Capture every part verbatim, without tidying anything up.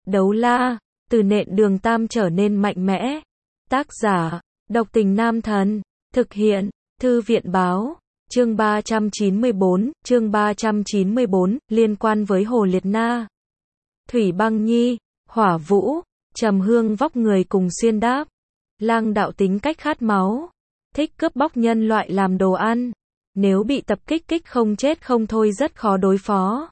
Đấu la, từ nện đường tam trở nên mạnh mẽ. Tác giả, độc tình nam thần. Thực hiện, thư viện báo. Chương ba trăm chín mươi bốn, chương ba trăm chín mươi bốn, liên quan với Hồ Liệt Na. Thủy Băng Nhi, Hỏa Vũ, Trầm Hương vóc người cùng xuyên đáp. Lang đạo tính cách khát máu, thích cướp bóc nhân loại làm đồ ăn. Nếu bị tập kích kích không chết không thôi rất khó đối phó.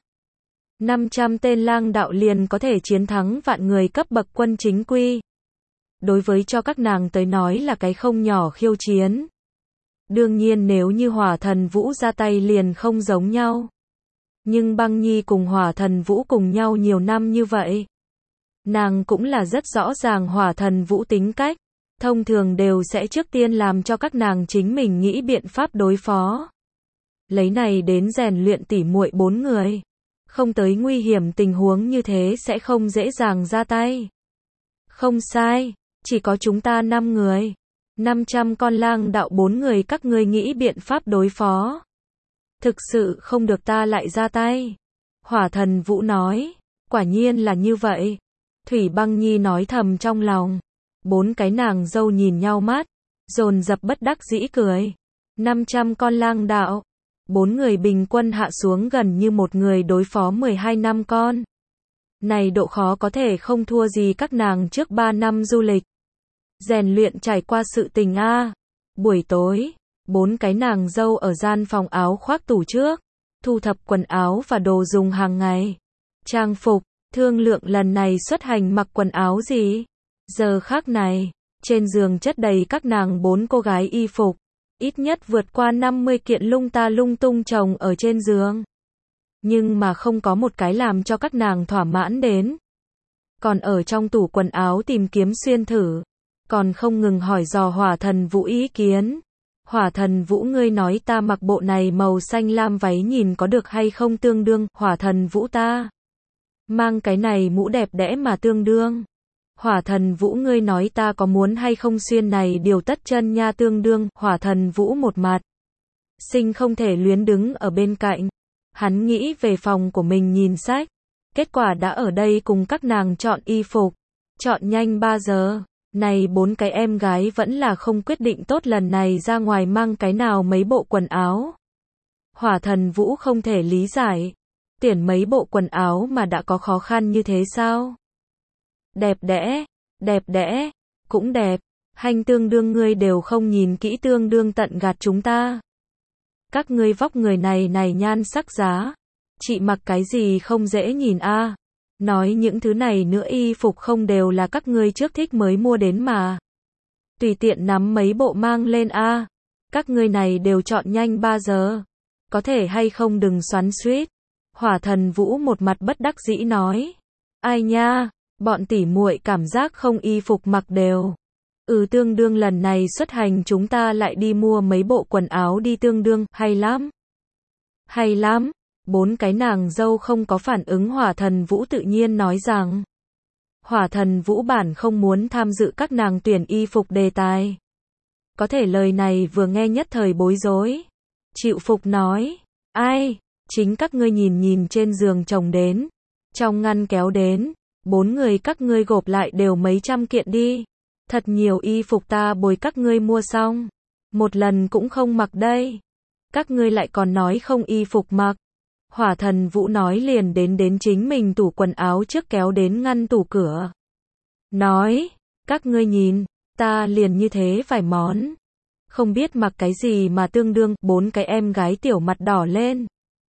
năm trăm tên lang đạo liền có thể chiến thắng vạn người cấp bậc quân chính quy. Đối với cho các nàng tới nói là cái không nhỏ khiêu chiến. Đương nhiên nếu như Hỏa Thần Vũ ra tay liền không giống nhau. Nhưng Băng Nhi cùng Hỏa Thần Vũ cùng nhau nhiều năm như vậy. Nàng cũng là rất rõ ràng Hỏa Thần Vũ tính cách. Thông thường đều sẽ trước tiên làm cho các nàng chính mình nghĩ biện pháp đối phó. Lấy này đến rèn luyện tỉ muội bốn người. Không tới nguy hiểm tình huống như thế sẽ không dễ dàng ra tay. Không sai, chỉ có chúng ta năm người. năm trăm con lang đạo bốn người các ngươi nghĩ biện pháp đối phó. Thực sự không được ta lại ra tay. Hỏa Thần Vũ nói, quả nhiên là như vậy. Thủy Băng Nhi nói thầm trong lòng. Bốn cái nàng dâu nhìn nhau mắt, dồn dập bất đắc dĩ cười. năm trăm con lang đạo. Bốn người bình quân hạ xuống gần như một người đối phó mười hai năm con. Này độ khó có thể không thua gì các nàng trước ba năm du lịch. Rèn luyện trải qua sự tình a. Buổi tối, bốn cái nàng dâu ở gian phòng áo khoác tủ trước, thu thập quần áo và đồ dùng hàng ngày. Trang phục, thương lượng lần này xuất hành mặc quần áo gì. Giờ khác này, trên giường chất đầy các nàng bốn cô gái y phục. Ít nhất vượt qua năm mươi kiện lung ta lung tung chồng ở trên giường. Nhưng mà không có một cái làm cho các nàng thỏa mãn đến. Còn ở trong tủ quần áo tìm kiếm xuyên thử. Còn không ngừng hỏi dò Hỏa Thần Vũ ý kiến. Hỏa Thần Vũ ngươi nói ta mặc bộ này màu xanh lam váy nhìn có được hay không tương đương. Hỏa Thần Vũ ta mang cái này mũ đẹp đẽ mà tương đương. Hỏa Thần Vũ ngươi nói ta có muốn hay không xuyên này điều tất chân nha tương đương. Hỏa Thần Vũ một mặt sinh không thể luyến đứng ở bên cạnh. Hắn nghĩ về phòng của mình nhìn sách. Kết quả đã ở đây cùng các nàng chọn y phục. Chọn nhanh ba giờ. Này bốn cái em gái vẫn là không quyết định tốt lần này ra ngoài mang cái nào mấy bộ quần áo. Hỏa Thần Vũ không thể lý giải. Tuyển mấy bộ quần áo mà đã có khó khăn như thế sao? Đẹp đẽ, đẹp đẽ, cũng đẹp, hành tương đương ngươi đều không nhìn kỹ tương đương tận gạt chúng ta. Các ngươi vóc người này này nhan sắc giá, chị mặc cái gì không dễ nhìn a. À. Nói những thứ này nữa y phục không đều là các ngươi trước thích mới mua đến mà. Tùy tiện nắm mấy bộ mang lên a. À. Các ngươi này đều chọn nhanh ba giờ. Có thể hay không đừng xoắn xuýt. Hỏa Thần Vũ một mặt bất đắc dĩ nói. Ai nha. Bọn tỉ muội cảm giác không y phục mặc đều. Ừ tương đương lần này xuất hành chúng ta lại đi mua mấy bộ quần áo đi tương đương, hay lắm. Hay lắm. Bốn cái nàng dâu không có phản ứng. Hỏa Thần Vũ tự nhiên nói rằng. Hỏa Thần Vũ bản không muốn tham dự các nàng tuyển y phục đề tài. Có thể lời này vừa nghe nhất thời bối rối. Chịu phục nói. Ai, chính các ngươi nhìn nhìn trên giường chồng đến. Trong ngăn kéo đến. Bốn người các ngươi gộp lại đều mấy trăm kiện đi. Thật nhiều y phục ta bồi các ngươi mua xong. Một lần cũng không mặc đây. Các ngươi lại còn nói không y phục mặc. Hỏa Thần Vũ nói liền đến đến chính mình tủ quần áo trước kéo đến ngăn tủ cửa. Nói, các ngươi nhìn, ta liền như thế vài món. Không biết mặc cái gì mà tương đương. Bốn cái em gái tiểu mặt đỏ lên.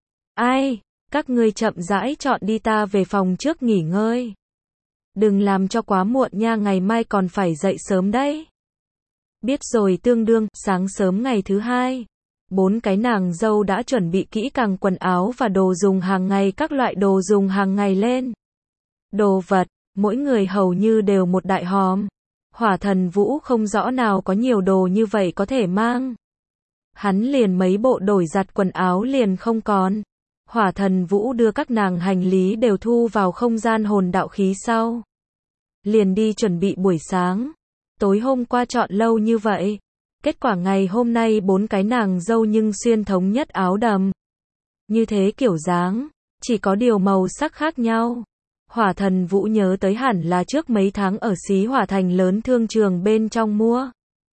Ai, các ngươi chậm rãi chọn đi ta về phòng trước nghỉ ngơi. Đừng làm cho quá muộn nha ngày mai còn phải dậy sớm đấy. Biết rồi tương đương, sáng sớm ngày thứ hai. Bốn cái nàng dâu đã chuẩn bị kỹ càng quần áo và đồ dùng hàng ngày các loại đồ dùng hàng ngày lên. Đồ vật, mỗi người hầu như đều một đại hòm. Hỏa Thần Vũ không rõ nào có nhiều đồ như vậy có thể mang. Hắn liền mấy bộ đổi giặt quần áo liền không còn. Hỏa Thần Vũ đưa các nàng hành lý đều thu vào không gian hồn đạo khí sau. Liền đi chuẩn bị buổi sáng. Tối hôm qua chọn lâu như vậy. Kết quả ngày hôm nay bốn cái nàng dâu nhưng xuyên thống nhất áo đầm. Như thế kiểu dáng, chỉ có điều màu sắc khác nhau. Hỏa Thần Vũ nhớ tới hẳn là trước mấy tháng ở Xí Hỏa Thành lớn thương trường bên trong mua.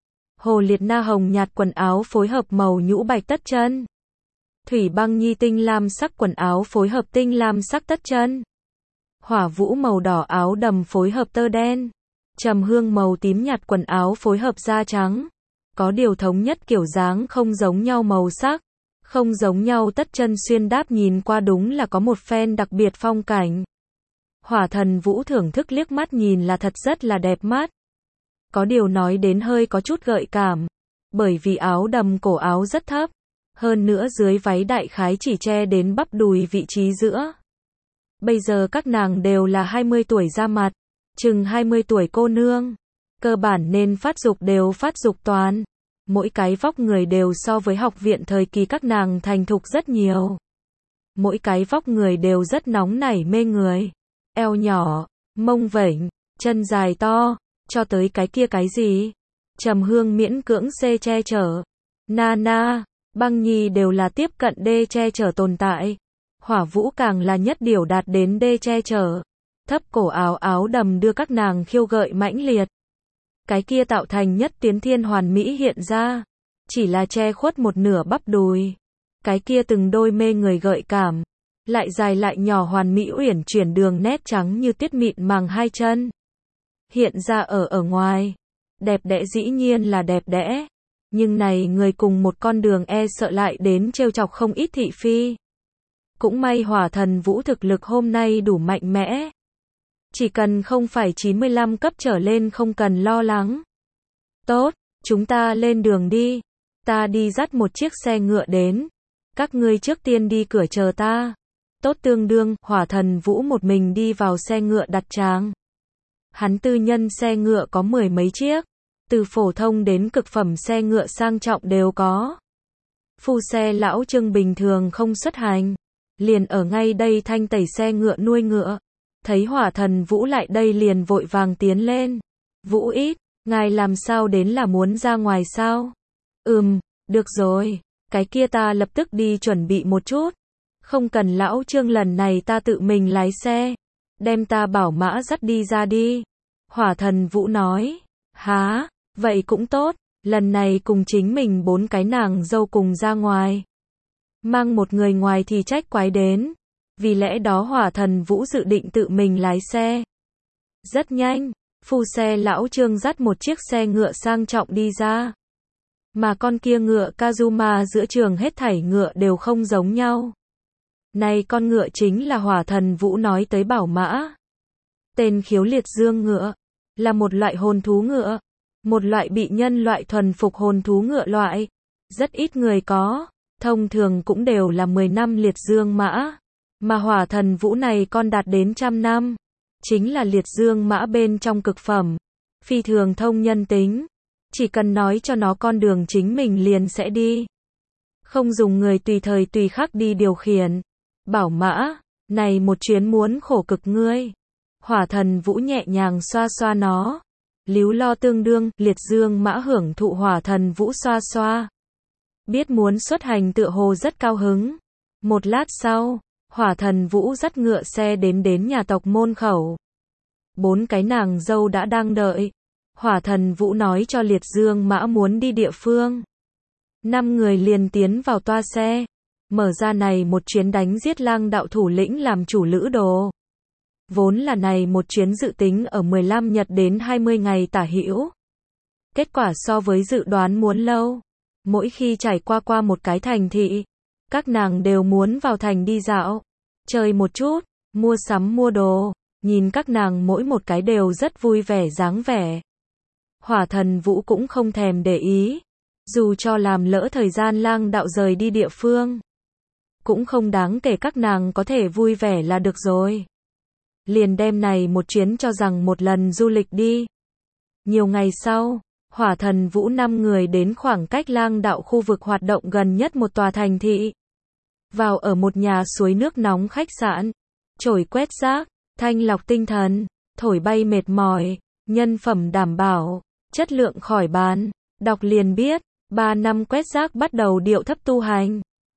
Hồ Liệt Na hồng nhạt quần áo phối hợp màu nhũ bạch tất chân. Thủy Băng Nhi tinh lam sắc quần áo phối hợp tinh lam sắc tất chân. Hỏa Vũ màu đỏ áo đầm phối hợp tơ đen. Trầm Hương màu tím nhạt quần áo phối hợp da trắng. Có điều thống nhất kiểu dáng không giống nhau màu sắc. Không giống nhau tất chân xuyên đáp nhìn qua đúng là có một phen đặc biệt phong cảnh. Hỏa Thần Vũ thưởng thức liếc mắt nhìn là thật rất là đẹp mắt. Có điều nói đến hơi có chút gợi cảm. Bởi vì áo đầm cổ áo rất thấp. Hơn nữa dưới váy đại khái chỉ che đến bắp đùi vị trí giữa. Bây giờ các nàng đều là hai mươi tuổi ra mặt. Chừng hai mươi tuổi cô nương. Cơ bản nên phát dục đều phát dục toàn. Mỗi cái vóc người đều so với học viện thời kỳ các nàng thành thục rất nhiều. Mỗi cái vóc người đều rất nóng nảy mê người. Eo nhỏ, mông vểnh, chân dài to, cho tới cái kia cái gì. Trầm Hương miễn cưỡng xê che chở. Nana, Băng Nhi đều là tiếp cận đê che chở tồn tại. Hỏa Vũ càng là nhất điều đạt đến đê che chở. Thấp cổ áo áo đầm đưa các nàng khiêu gợi mãnh liệt. Cái kia tạo thành nhất tiến thiên hoàn mỹ hiện ra. Chỉ là che khuất một nửa bắp đùi. Cái kia từng đôi mê người gợi cảm. Lại dài lại nhỏ hoàn mỹ uyển chuyển đường nét trắng như tuyết mịn màng hai chân. Hiện ra ở ở ngoài. Đẹp đẽ dĩ nhiên là đẹp đẽ. Nhưng này người cùng một con đường e sợ lại đến trêu chọc không ít thị phi. Cũng may Hỏa Thần Vũ thực lực hôm nay đủ mạnh mẽ. Chỉ cần không phải chín mươi lăm cấp trở lên không cần lo lắng. Tốt, chúng ta lên đường đi. Ta đi dắt một chiếc xe ngựa đến. Các ngươi trước tiên đi cửa chờ ta. Tốt tương đương, Hỏa Thần Vũ một mình đi vào xe ngựa đặt tràng. Hắn tư nhân xe ngựa có mười mấy chiếc. Từ phổ thông đến cực phẩm xe ngựa sang trọng đều có. Phu xe lão Trương bình thường không xuất hành. Liền ở ngay đây thanh tẩy xe ngựa nuôi ngựa. Thấy Hỏa Thần Vũ lại đây liền vội vàng tiến lên. Vũ ít, ngài làm sao đến là muốn ra ngoài sao? Ừm, được rồi, cái kia ta lập tức đi chuẩn bị một chút. Không cần lão Trương lần này ta tự mình lái xe. Đem ta bảo mã dắt đi ra đi. Hỏa Thần Vũ nói, há, vậy cũng tốt, lần này cùng chính mình bốn cái nàng dâu cùng ra ngoài. Mang một người ngoài thì trách quái đến. Vì lẽ đó Hỏa Thần Vũ dự định tự mình lái xe. Rất nhanh, phu xe lão Trương dắt một chiếc xe ngựa sang trọng đi ra. Mà con kia ngựa Kazuma giữa trường hết thảy ngựa đều không giống nhau. Này con ngựa chính là Hỏa Thần Vũ nói tới bảo mã. Tên khiếu liệt dương ngựa, là một loại hồn thú ngựa. Một loại bị nhân loại thuần phục hồn thú ngựa loại. Rất ít người có, thông thường cũng đều là mười năm liệt dương mã. Mà Hỏa Thần Vũ này con đạt đến trăm năm. Chính là liệt dương mã bên trong cực phẩm. Phi thường thông nhân tính. Chỉ cần nói cho nó con đường chính mình liền sẽ đi. Không dùng người tùy thời tùy khắc đi điều khiển. Bảo mã, này một chuyến muốn khổ cực ngươi. Hỏa Thần Vũ nhẹ nhàng xoa xoa nó. Líu lo tương đương, liệt dương mã hưởng thụ Hỏa Thần Vũ xoa xoa. Biết muốn xuất hành tựa hồ rất cao hứng. Một lát sau, Hỏa Thần Vũ dắt ngựa xe đến đến nhà tộc môn khẩu. Bốn cái nàng dâu đã đang đợi. Hỏa Thần Vũ nói cho liệt dương mã muốn đi địa phương. Năm người liền tiến vào toa xe. Mở ra này một chuyến đánh giết lang đạo thủ lĩnh làm chủ lữ đồ. Vốn là này một chuyến dự tính ở mười lăm nhật đến hai mươi ngày tả hữu. Kết quả so với dự đoán muốn lâu. Mỗi khi trải qua qua một cái thành thị, các nàng đều muốn vào thành đi dạo, chơi một chút, mua sắm mua đồ, nhìn các nàng mỗi một cái đều rất vui vẻ dáng vẻ. Hỏa Thần Vũ cũng không thèm để ý, dù cho làm lỡ thời gian lang đạo rời đi địa phương. Cũng không đáng kể các nàng có thể vui vẻ là được rồi. Liền đem này một chuyến cho rằng một lần du lịch đi. Nhiều ngày sau, Hỏa Thần Vũ năm người đến khoảng cách lang đạo khu vực hoạt động gần nhất một tòa thành thị. Vào ở một nhà suối nước nóng khách sạn. Chổi quét rác, thanh lọc tinh thần, thổi bay mệt mỏi, nhân phẩm đảm bảo, chất lượng khỏi bán. Đọc liền biết, ba năm quét rác bắt đầu điệu thấp tu hành.